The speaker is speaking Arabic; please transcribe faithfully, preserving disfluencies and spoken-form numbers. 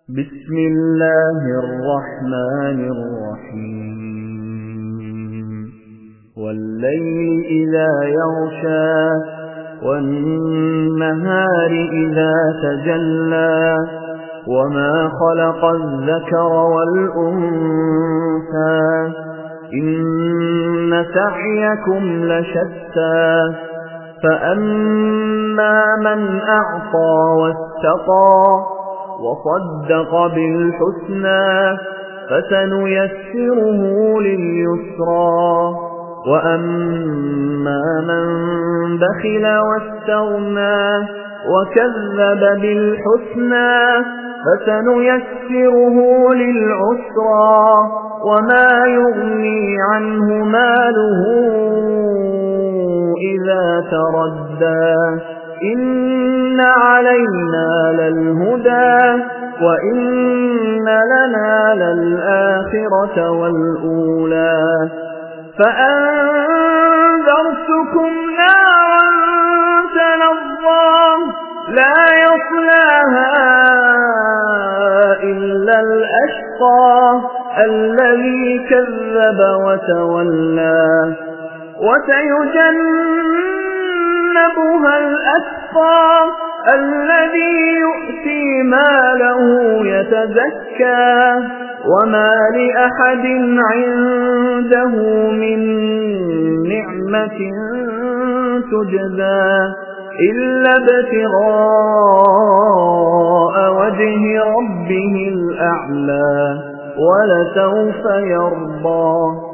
بسم الله الرحمن الرحيم والليل إذا يغشى والنهار إذا تجلى وما خلق الذكر والأنثى إن سعيكم لشتى فأما من أعطى واتقى وصدق بالحسنى فسنيسره لليسرى وأما من بخل واستغنى وكذب بالحسنى فسنيسره للعسرى وما يغني عنه ماله إذا تردى إن علينا للهدى وإن لنا للآخرة والأولى فأنذرتكم نارا تلظى لا يصلاها إلا الأشقى الذي كذب وتولى وسيجنبها الأتقى الذي يؤتي ماله يتزكى وما لأحد عنده من نعمة تجزى إلا ابتغاء وجه ربه الأعلى ولسوف يرضى.